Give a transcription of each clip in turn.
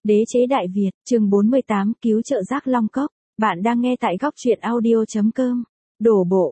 Đế chế Đại Việt, chương 48, cứu trợ Giác Long Cốc. Bạn đang nghe tại góc truyện audio.com. Đổ bộ,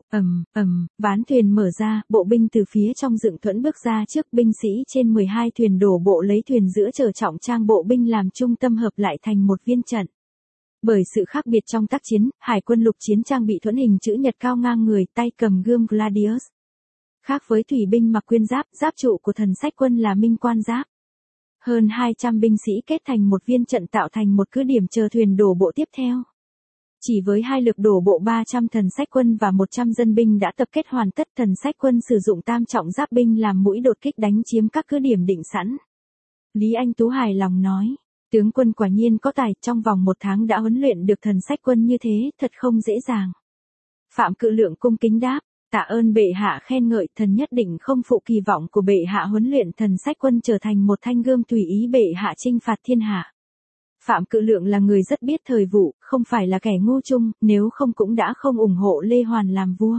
ván thuyền mở ra, bộ binh từ phía trong dựng thuẫn bước ra trước, binh sĩ trên 12 thuyền đổ bộ lấy thuyền giữa chở trọng trang bộ binh làm trung tâm hợp lại thành một viên trận. Bởi sự khác biệt trong tác chiến, hải quân lục chiến trang bị thuẫn hình chữ nhật cao ngang người, tay cầm gươm Gladius. Khác với thủy binh mặc quyên giáp, giáp trụ của thần sách quân là minh quan giáp. Hơn 200 binh sĩ kết thành một viên trận tạo thành một cứ điểm chờ thuyền đổ bộ tiếp theo. Chỉ với hai lực đổ bộ 300 thần sách quân và 100 dân binh đã tập kết hoàn tất, thần sách quân sử dụng tam trọng giáp binh làm mũi đột kích đánh chiếm các cứ điểm định sẵn. Lý Anh Tú hài lòng nói, tướng quân quả nhiên có tài, trong vòng 1 tháng đã huấn luyện được thần sách quân như thế, thật không dễ dàng. Phạm Cự Lượng cung kính đáp, tạ ơn bệ hạ khen ngợi, thần nhất định không phụ kỳ vọng của bệ hạ huấn luyện thần sách quân trở thành một thanh gươm tùy ý bệ hạ chinh phạt thiên hạ. Phạm Cự Lượng là người rất biết thời vụ, không phải là kẻ ngu chung, nếu không cũng đã không ủng hộ Lê Hoàn làm vua.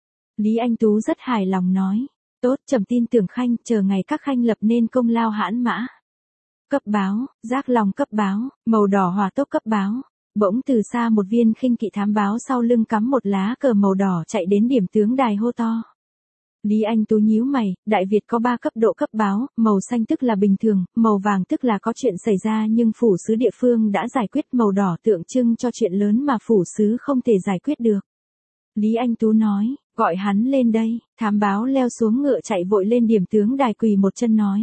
Lý Anh Tú rất hài lòng nói, tốt, trẫm tin tưởng khanh, chờ ngày các khanh lập nên công lao hãn mã. Cấp báo, Giác Long cấp báo, màu đỏ hỏa tốc cấp báo. Bỗng từ xa một viên khinh kỵ thám báo sau lưng cắm một lá cờ màu đỏ chạy đến điểm tướng đài hô to. Lý Anh Tú nhíu mày, Đại Việt có 3 cấp độ cấp báo, màu xanh tức là bình thường, màu vàng tức là có chuyện xảy ra nhưng phủ sứ địa phương đã giải quyết, màu đỏ tượng trưng cho chuyện lớn mà phủ sứ không thể giải quyết được. Lý Anh Tú nói, gọi hắn lên đây, thám báo leo xuống ngựa chạy vội lên điểm tướng đài quỳ một chân nói.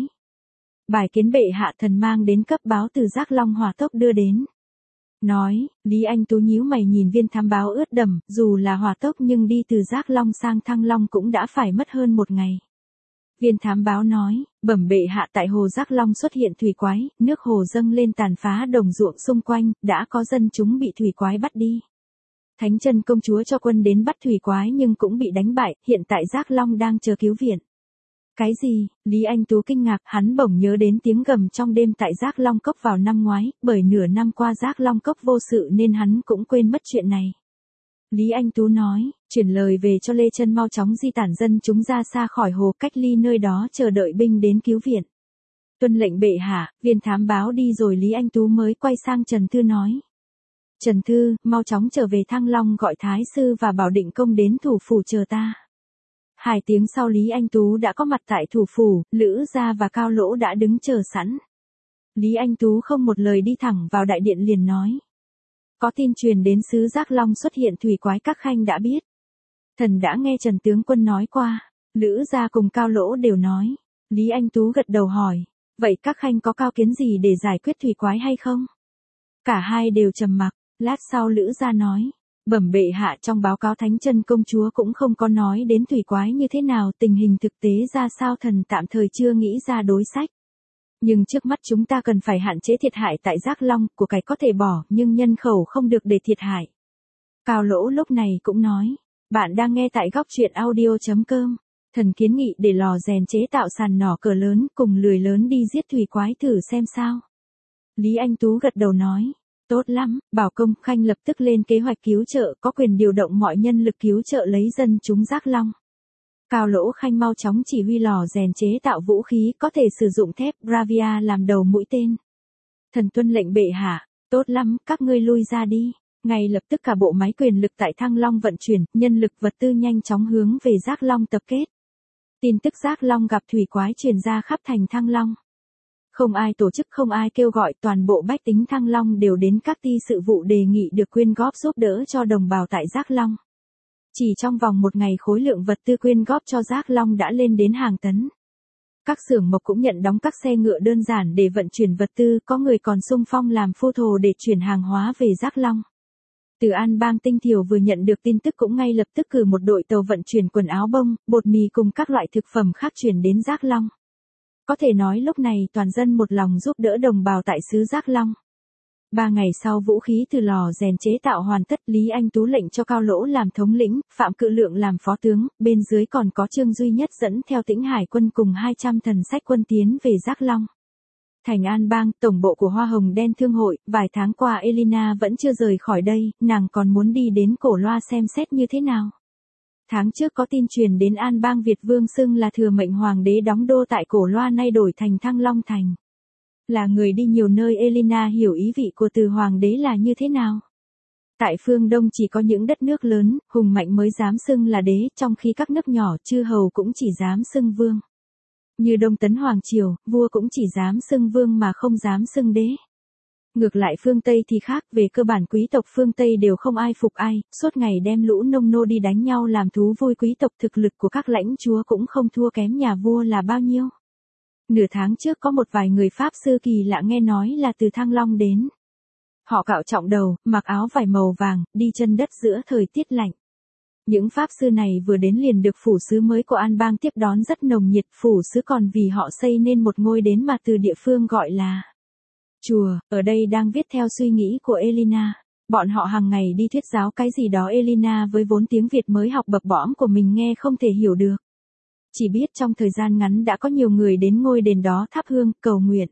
Bài kiến bệ hạ, thần mang đến cấp báo từ Giác Long hỏa tốc đưa đến. Nói, Lý Anh Tú nhíu mày nhìn viên thám báo ướt đẫm, dù là hỏa tốc nhưng đi từ Giác Long sang Thăng Long cũng đã phải mất hơn 1 ngày. Viên thám báo nói, bẩm bệ hạ, tại hồ Giác Long xuất hiện thủy quái, nước hồ dâng lên tàn phá đồng ruộng xung quanh, đã có dân chúng bị thủy quái bắt đi. Thánh Chân công chúa cho quân đến bắt thủy quái nhưng cũng bị đánh bại, hiện tại Giác Long đang chờ cứu viện. Cái gì? Lý Anh Tú kinh ngạc, hắn bỗng nhớ đến tiếng gầm trong đêm tại Giác Long Cốc vào năm ngoái, bởi nửa năm qua Giác Long Cốc vô sự nên hắn cũng quên mất chuyện này. Lý Anh Tú nói, chuyển lời về cho Lê Chân mau chóng di tản dân chúng ra xa khỏi hồ, cách ly nơi đó chờ đợi binh đến cứu viện. Tuân lệnh bệ hạ. Viên thám báo đi rồi Lý Anh Tú mới quay sang Trần Thư nói. Trần Thư, mau chóng trở về Thăng Long gọi Thái sư và Bảo Định công đến thủ phủ chờ ta. 2 tiếng sau Lý Anh Tú đã có mặt tại thủ phủ, Lữ Gia và Cao Lỗ đã đứng chờ sẵn. Lý Anh Tú không một lời đi thẳng vào đại điện liền nói. Có tin truyền đến sứ Giác Long xuất hiện thủy quái, các khanh đã biết. Thần đã nghe Trần tướng quân nói qua. Lữ Gia cùng Cao Lỗ đều nói. Lý Anh Tú gật đầu hỏi. Vậy các khanh có cao kiến gì để giải quyết thủy quái hay không? Cả hai đều trầm mặc, lát sau Lữ Gia nói. Bẩm bệ hạ, trong báo cáo Thánh Chân công chúa cũng không có nói đến thủy quái như thế nào, tình hình thực tế ra sao thần tạm thời chưa nghĩ ra đối sách. Nhưng trước mắt chúng ta cần phải hạn chế thiệt hại tại Giác Long, của cải có thể bỏ, nhưng nhân khẩu không được để thiệt hại. Cao Lỗ lúc này cũng nói, bạn đang nghe tại góc truyện audio.com. Thần kiến nghị để lò rèn chế tạo sàn nỏ cờ lớn, cùng lười lớn đi giết thủy quái thử xem sao. Lý Anh Tú gật đầu nói. Tốt lắm, Bảo Công khanh lập tức lên kế hoạch cứu trợ, có quyền điều động mọi nhân lực cứu trợ lấy dân chúng Giác Long. Cao Lỗ khanh mau chóng chỉ huy lò rèn chế tạo vũ khí, có thể sử dụng thép Bravia làm đầu mũi tên. Thần tuân lệnh bệ hạ. Tốt lắm, các ngươi lui ra đi. Ngay lập tức cả bộ máy quyền lực tại Thăng Long vận chuyển, nhân lực vật tư nhanh chóng hướng về Giác Long tập kết. Tin tức Giác Long gặp thủy quái truyền ra khắp thành Thăng Long. Không ai tổ chức, không ai kêu gọi, toàn bộ bách tính Thăng Long đều đến các ty sự vụ đề nghị được quyên góp giúp đỡ cho đồng bào tại Giác Long. Chỉ trong vòng 1 ngày khối lượng vật tư quyên góp cho Giác Long đã lên đến hàng tấn. Các xưởng mộc cũng nhận đóng các xe ngựa đơn giản để vận chuyển vật tư, có người còn xung phong làm phu thồ để chuyển hàng hóa về Giác Long. Từ An Bang Tinh Thiểu vừa nhận được tin tức cũng ngay lập tức cử một đội tàu vận chuyển quần áo bông, bột mì cùng các loại thực phẩm khác chuyển đến Giác Long. Có thể nói lúc này toàn dân một lòng giúp đỡ đồng bào tại xứ Giác Long. 3 ngày sau vũ khí từ lò rèn chế tạo hoàn tất, Lý Anh Tú lệnh cho Cao Lỗ làm thống lĩnh, Phạm Cự Lượng làm phó tướng, bên dưới còn có Trương Duy Nhất dẫn theo Tĩnh Hải quân cùng 200 thần sách quân tiến về Giác Long. Thành An Bang, tổng bộ của Hoa Hồng Đen Thương hội, vài tháng qua Elina vẫn chưa rời khỏi đây, nàng còn muốn đi đến Cổ Loa xem xét như thế nào. Tháng trước có tin truyền đến An Bang Việt Vương xưng là thừa mệnh hoàng đế đóng đô tại Cổ Loa nay đổi thành Thăng Long thành. Là người đi nhiều nơi, Elina hiểu ý vị của từ hoàng đế là như thế nào. Tại phương Đông chỉ có những đất nước lớn, hùng mạnh mới dám xưng là đế, trong khi các nước nhỏ, chư hầu cũng chỉ dám xưng vương. Như Đông Tấn Hoàng Triều, vua cũng chỉ dám xưng vương mà không dám xưng đế. Ngược lại phương Tây thì khác, về cơ bản quý tộc phương Tây đều không ai phục ai, suốt ngày đem lũ nông nô đi đánh nhau làm thú vui, quý tộc thực lực của các lãnh chúa cũng không thua kém nhà vua là bao nhiêu. Nửa tháng trước có một vài người Pháp sư kỳ lạ nghe nói là từ Thăng Long đến. Họ cạo trọng đầu, mặc áo vải màu vàng, đi chân đất giữa thời tiết lạnh. Những Pháp sư này vừa đến liền được phủ sứ mới của An Bang tiếp đón rất nồng nhiệt, phủ sứ còn vì họ xây nên một ngôi đền mà từ địa phương gọi là chùa, ở đây đang viết theo suy nghĩ của Elina. Bọn họ hàng ngày đi thuyết giáo cái gì đó, Elina với vốn tiếng Việt mới học bập bõm của mình nghe không thể hiểu được. Chỉ biết trong thời gian ngắn đã có nhiều người đến ngôi đền đó thắp hương, cầu nguyện.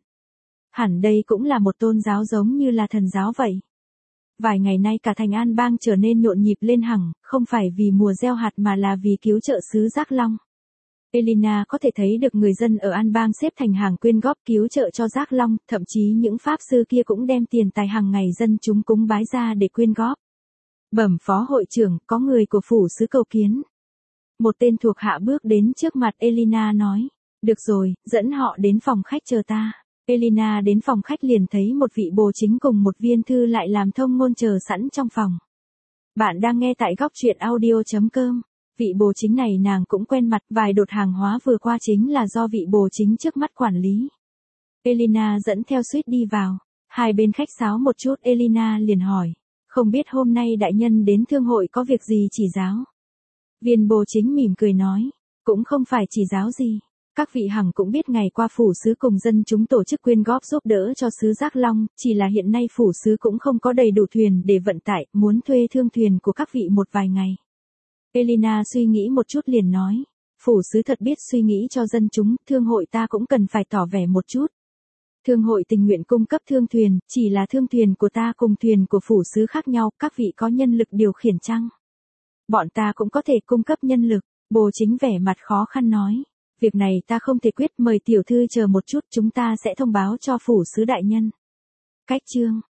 Hẳn đây cũng là một tôn giáo giống như là thần giáo vậy. Vài ngày nay cả thành An Bang trở nên nhộn nhịp lên hẳn, không phải vì mùa gieo hạt mà là vì cứu trợ xứ Giác Long. Elina có thể thấy được người dân ở An Bang xếp thành hàng quyên góp cứu trợ cho Giác Long, thậm chí những Pháp sư kia cũng đem tiền tài hàng ngày dân chúng cúng bái ra để quyên góp. Bẩm phó hội trưởng, có người của phủ sứ cầu kiến. Một tên thuộc hạ bước đến trước mặt Elina nói, được rồi, dẫn họ đến phòng khách chờ ta. Elina đến phòng khách liền thấy một vị bồ chính cùng một viên thư lại làm thông ngôn chờ sẵn trong phòng. Bạn đang nghe tại góc truyện audio.com. Vị bồ chính này nàng cũng quen mặt, vài đột hàng hóa vừa qua chính là do vị bồ chính trước mắt quản lý. Elina dẫn theo suýt đi vào. Hai bên khách sáo một chút, Elina liền hỏi, không biết hôm nay đại nhân đến thương hội có việc gì chỉ giáo. Viên bồ chính mỉm cười nói, cũng không phải chỉ giáo gì. Các vị hằng cũng biết ngày qua phủ sứ cùng dân chúng tổ chức quyên góp giúp đỡ cho xứ Giác Long, chỉ là hiện nay phủ sứ cũng không có đầy đủ thuyền để vận tải, muốn thuê thương thuyền của các vị một vài ngày. Elina suy nghĩ một chút liền nói, phủ sứ thật biết suy nghĩ cho dân chúng, thương hội ta cũng cần phải tỏ vẻ một chút. Thương hội tình nguyện cung cấp thương thuyền, chỉ là thương thuyền của ta cùng thuyền của phủ sứ khác nhau, các vị có nhân lực điều khiển chăng? Bọn ta cũng có thể cung cấp nhân lực, bồ chính vẻ mặt khó khăn nói. Việc này ta không thể quyết, mời tiểu thư chờ một chút, chúng ta sẽ thông báo cho phủ sứ đại nhân. Cách chương